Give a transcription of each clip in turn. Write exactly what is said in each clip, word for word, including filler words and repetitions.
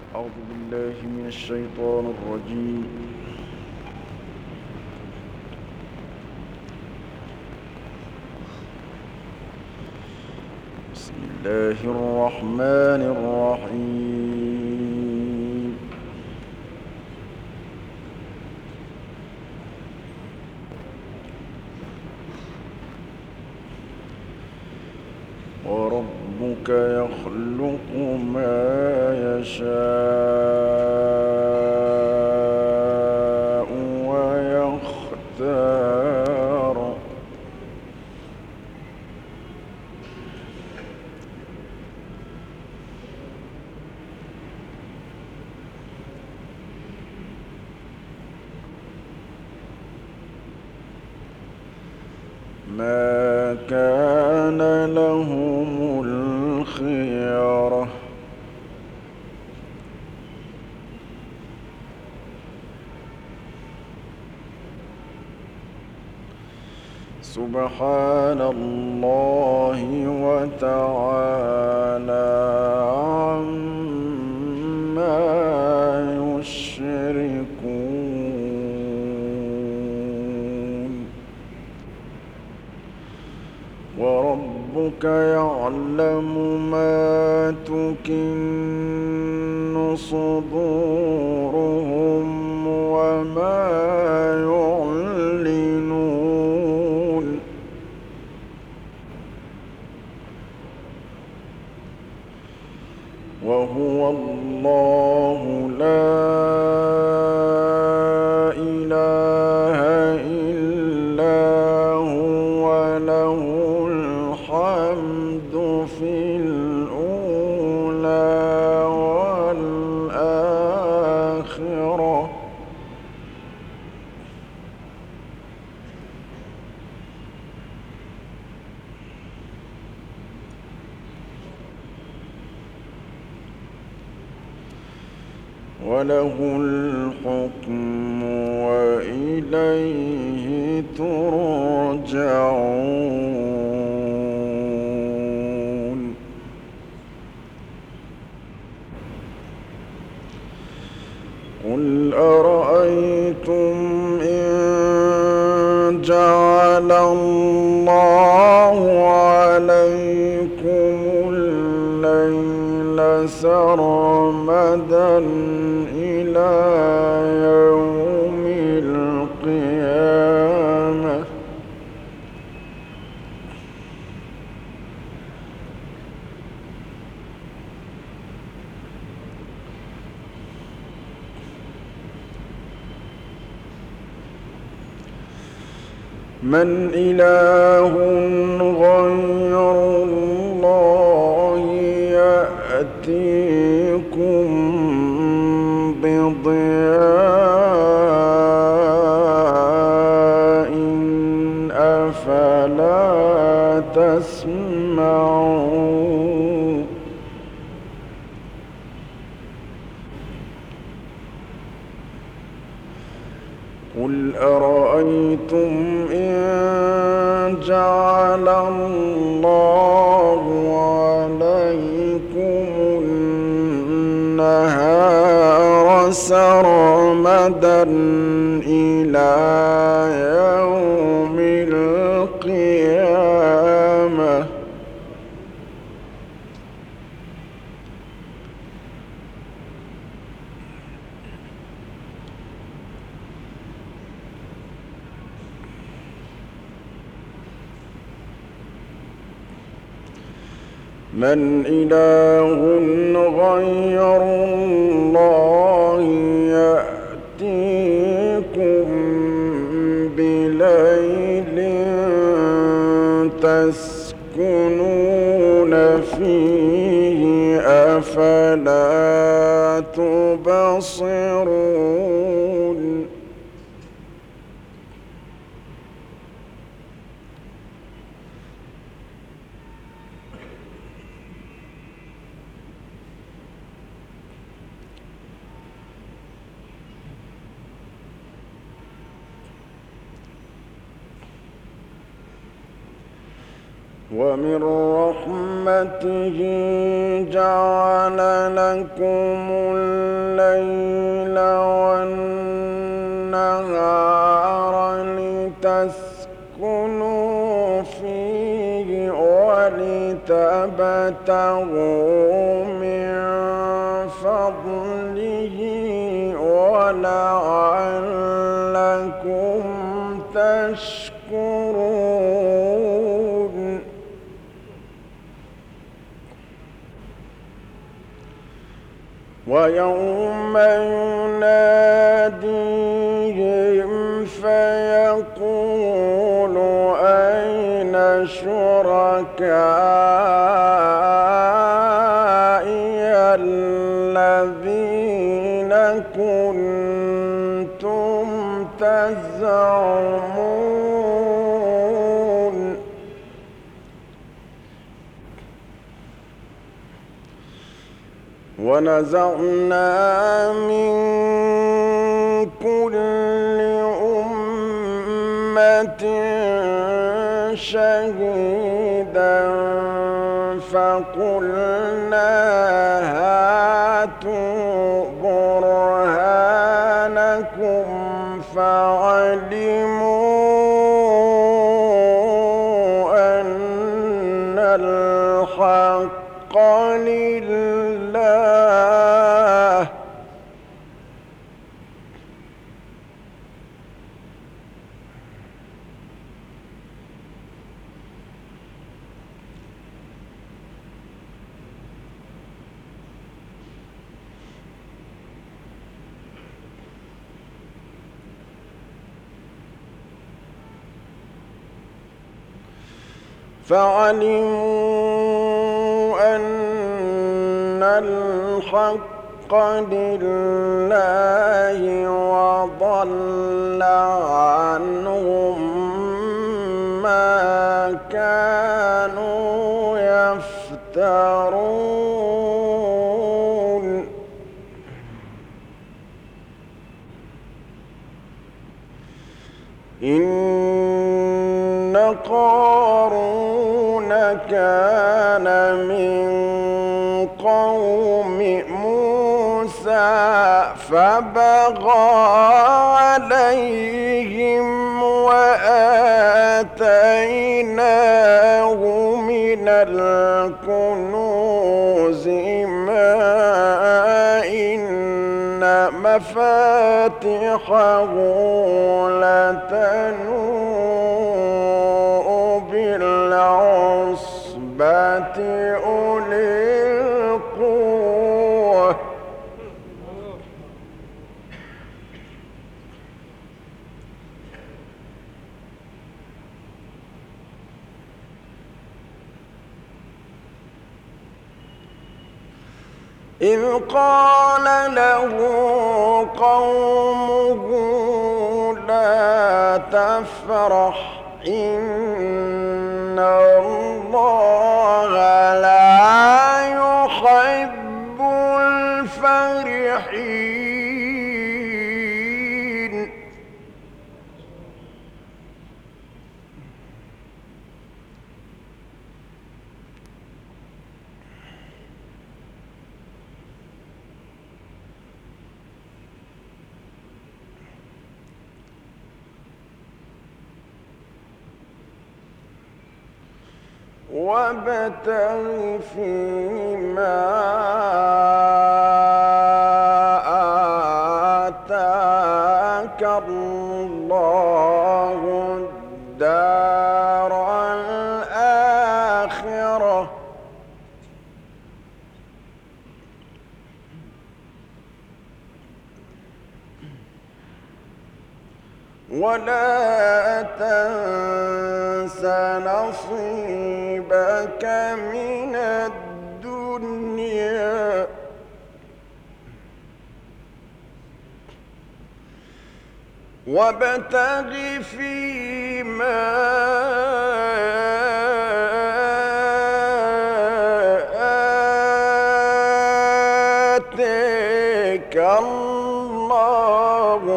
أعوذ بالله من الشيطان الرجيم. بسم الله الرحمن الرحيم. وربك يخلق ما يشاء ويختار. ما كان لهم الخيرة. سبحان الله وتعالى عما يشركون. وربك يعلم ما تكن صدورهم وما يعلنون. وهو الله لا إله إلا هو له الحمد في الأولى والآخرة. وله الحكم وإليه ترجعون. قل أرأيتم إن جعل الله عليكم الليل سرمدا إلى يوم القيامة من إله غير الله يأتيكم بضياء أفلا تسمعون. قل أرأيتم إن جعل الله عليكم النهار سرمدا إلى يوم القيامة من إله غير الله يأتيكم بليل تسكنون فيه أفلا تبصرون. ومن رحمته جعل لكم الليل والنهار لتسكنوا فيه ولتبتغوا من فضله ولعلكم تشكرون ويوم يناديهم فيقول أين شركائي الذين كنتم تزعمون ونزعنا من كل أمة شهيدا فقلنا هاتوا برهانكم فعلموا أن الحق لله فعلموا أن الحق لله وضل عنهم ما كانوا يفترون إن قارون كان من قوم موسى فبغى عليهم وآتيناه من الكنوز ما إن مفاتحه لتنوء بالعصبة أولي القوة إذ قال له قومه لا تفرح إن الله لا يحب الفرحين وابتغ فيما آتاك الله الدار الآخرة ولا تنس نصيبك من الدنيا وابتغ فيما آتاك الله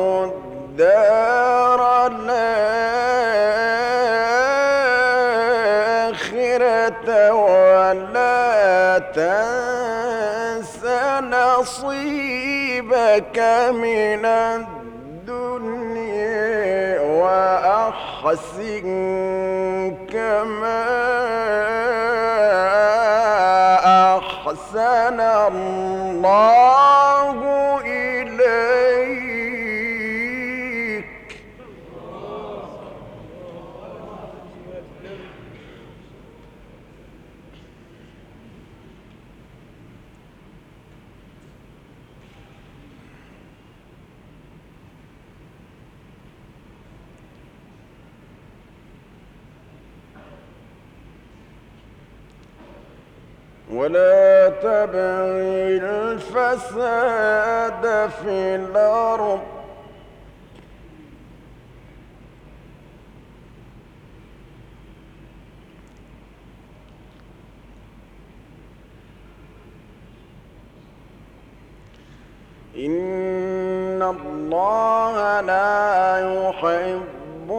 الدار الآخرة نصيبك من الدنيا وأحسن كما أحسن الله إليك. ولا تبغ الفساد في الأرض إن الله لا يحب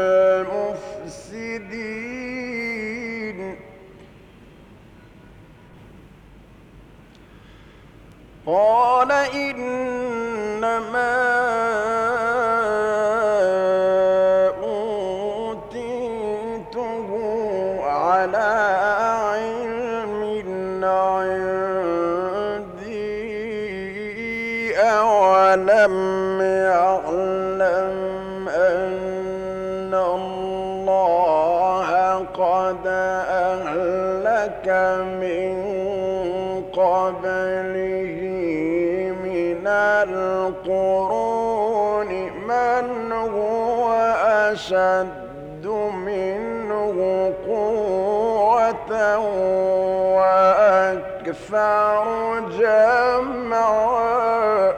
المفسدين. قال إنما أوتيته على علم عندي أولم يعلم أن الله قد أهلك من قبله من القرون من هو أشد منه قوة وأكثر جمعا.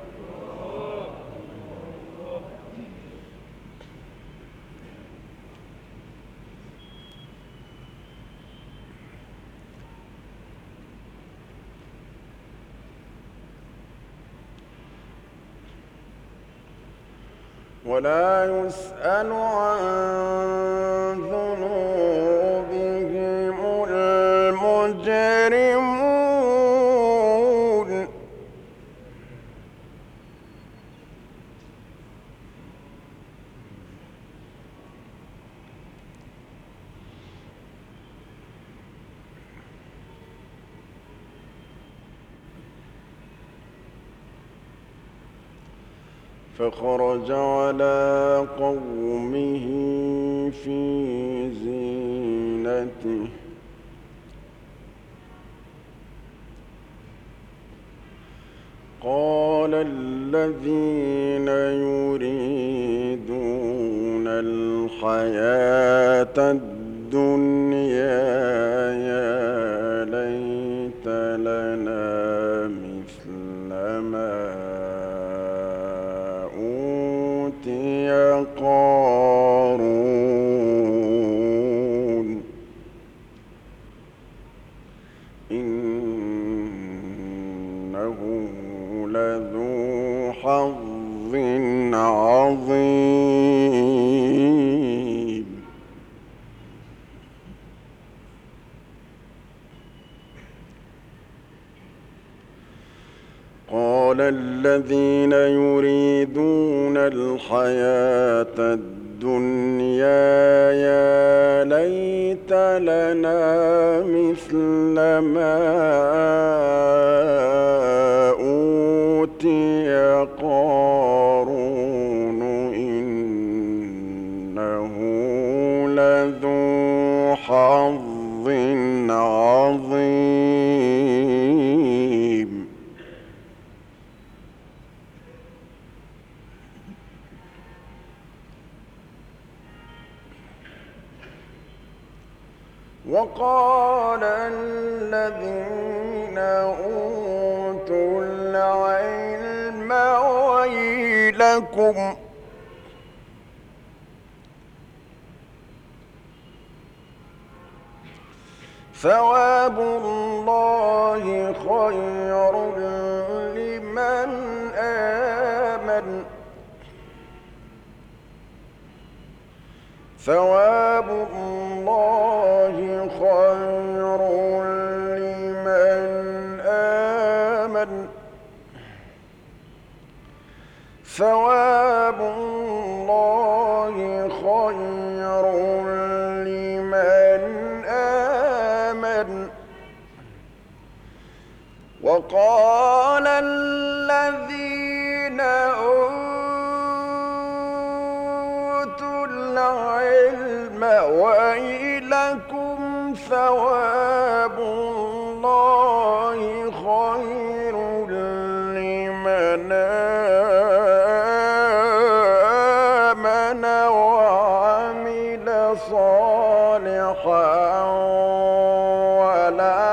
ولا يسأل عن ذنوبهم المجرمون. فخرج على قومه في زينته قال الذين يريدون الحياة الدنيا يا ليت لنا مثل ما قارون إنه لذو حظ عظيم. قال الذين يريدون الحياة الدنيا يا ليت لنا مثل ما أوتي قارون إنه لذو حظ عظيم. وقال الذين أوتوا العلم ويلكم ثواب الله خير لمن آمن ثواب الله خير لمن آمن آمن ثواب الله خير لمن آمن. وقال الذين أوتوا العلم ويلكم ثواب الله خير لمن آمن وعمل صالحا ولا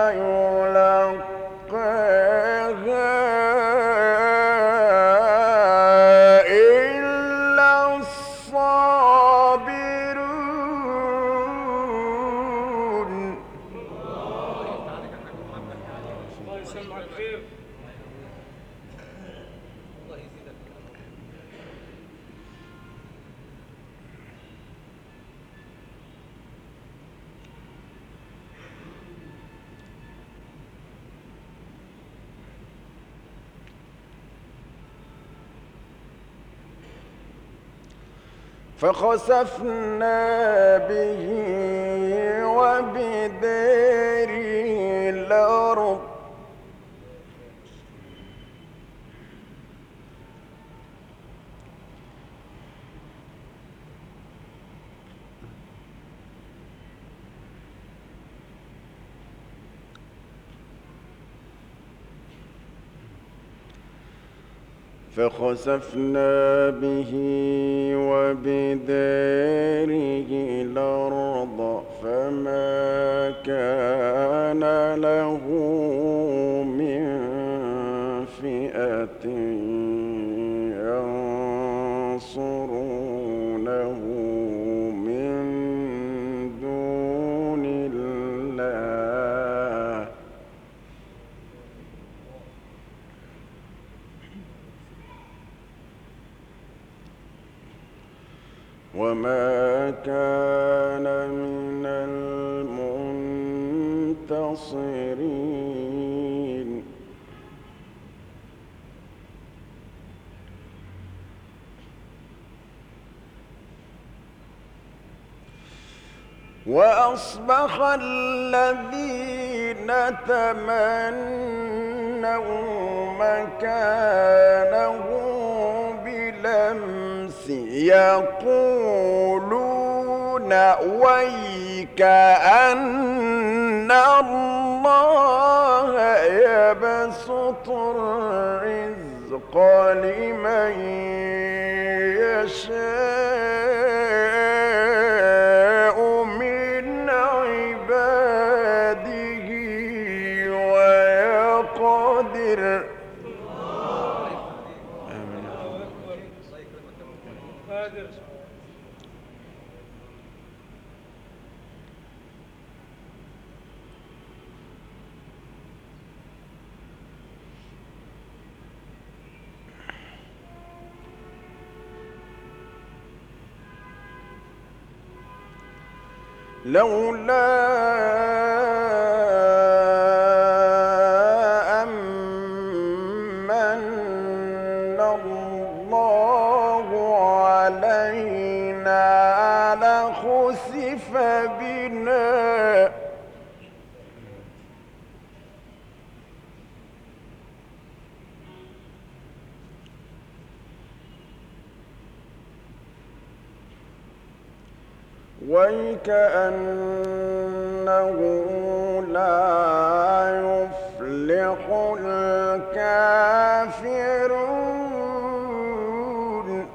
فخسفنا به وبداره الأرض فخسفنا به وبداره الأرض فما كان له من فئة ينصرونه من دون الله وما كان من المنتصرين. وأصبح الذين تمنوا مكانه بالأمس يقولون ويك أن الله يبسط الرزق لمن يشاء من عباده ويقدر. لولا أمن الله علينا لخسف بنا وكأنه لا يفلح الكافرون.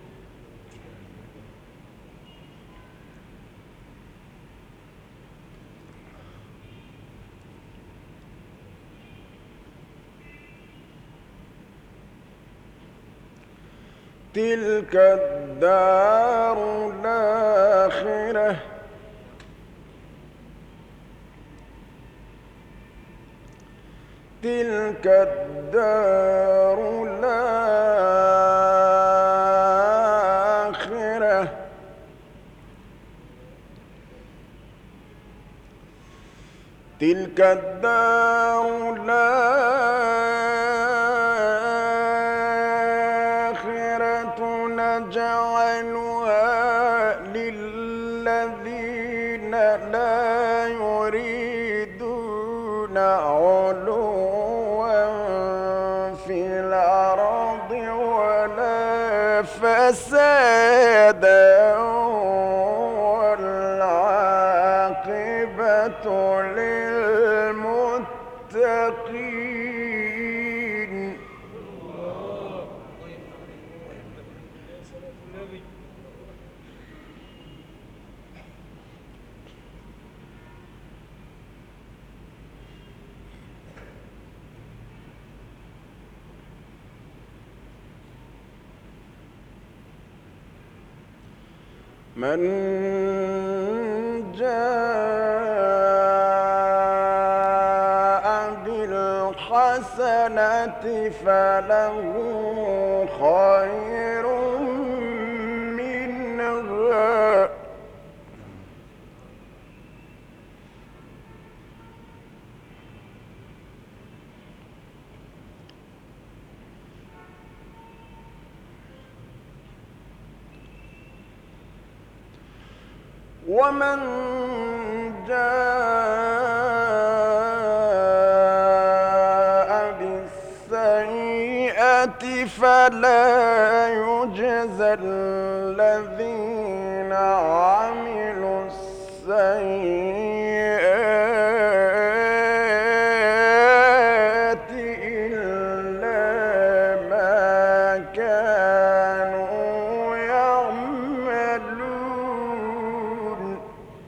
تلك الدار الآخرة تلك الدار الآخرة تلك الدار الآخرة فسادا والعاقبة للمتقين. من جاء بالحسنة فله خير منها ومن جاء بالسيئة فلا يجزى الذين عملوا السيئات إلا ما كانوا يعملون.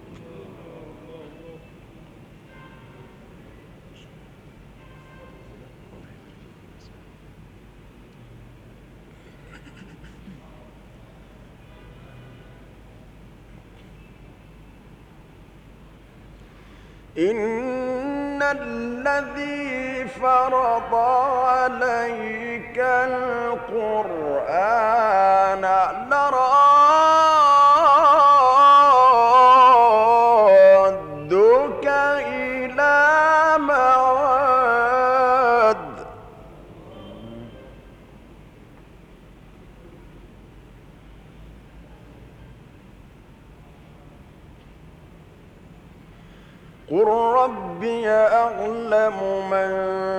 إن الذي فرض عليك القرآن لرادك إلى معاد قل ربي أعلم من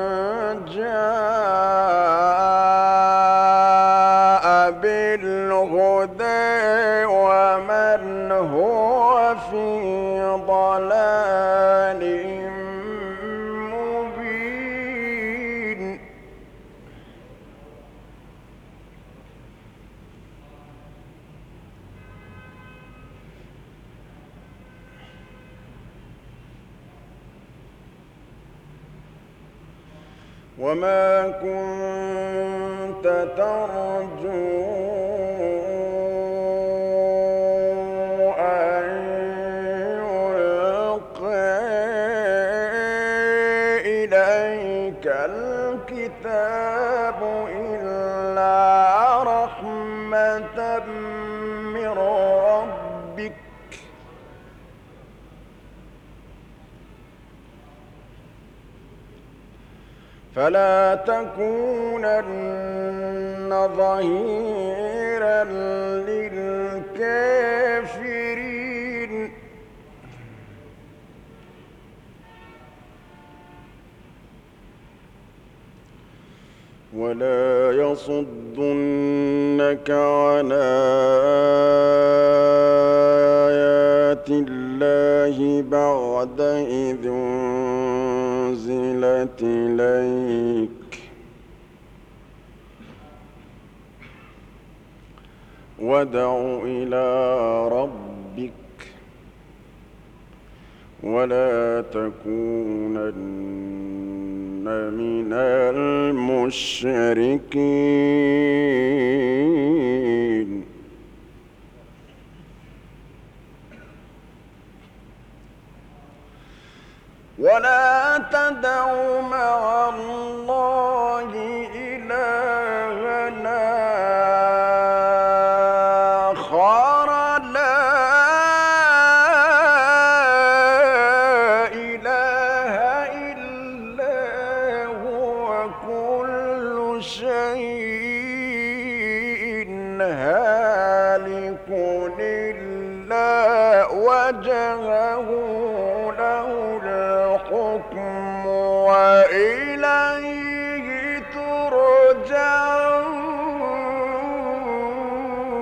جاء بالهدى ومن هو في ضلال مبين. وما كنت ترجو أن يلقى إليك الكتاب إلا رحمة من ربك فلا تكونن ظهيرا للكافرين. ولا يصدنك عن آيات الله بعد إذ أنزلت إليك وادع إلى ربك ولا تكونن من المشركين. ولا تدع مع الله إلهنا آخر لا إله إلا هو كل شيء هالك إلا وجهه له الحكم وإليه ترجعون.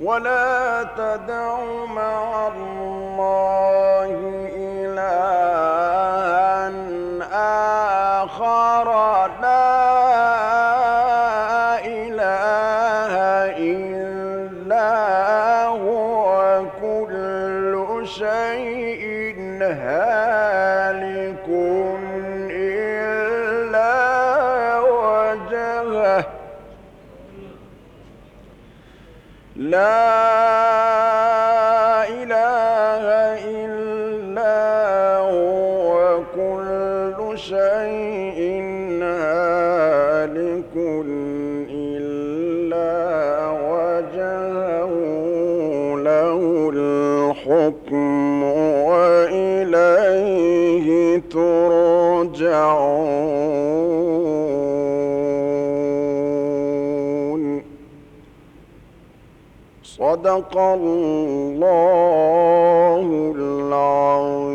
ولا تدع مع الله إلها آخر لا إله إلا هو كل شيء هالك إلا وجهه لا إله إلا هو كل شيء هالك إلا وجهه له الحكم وإليه ترجعون. صدق الله العظيم.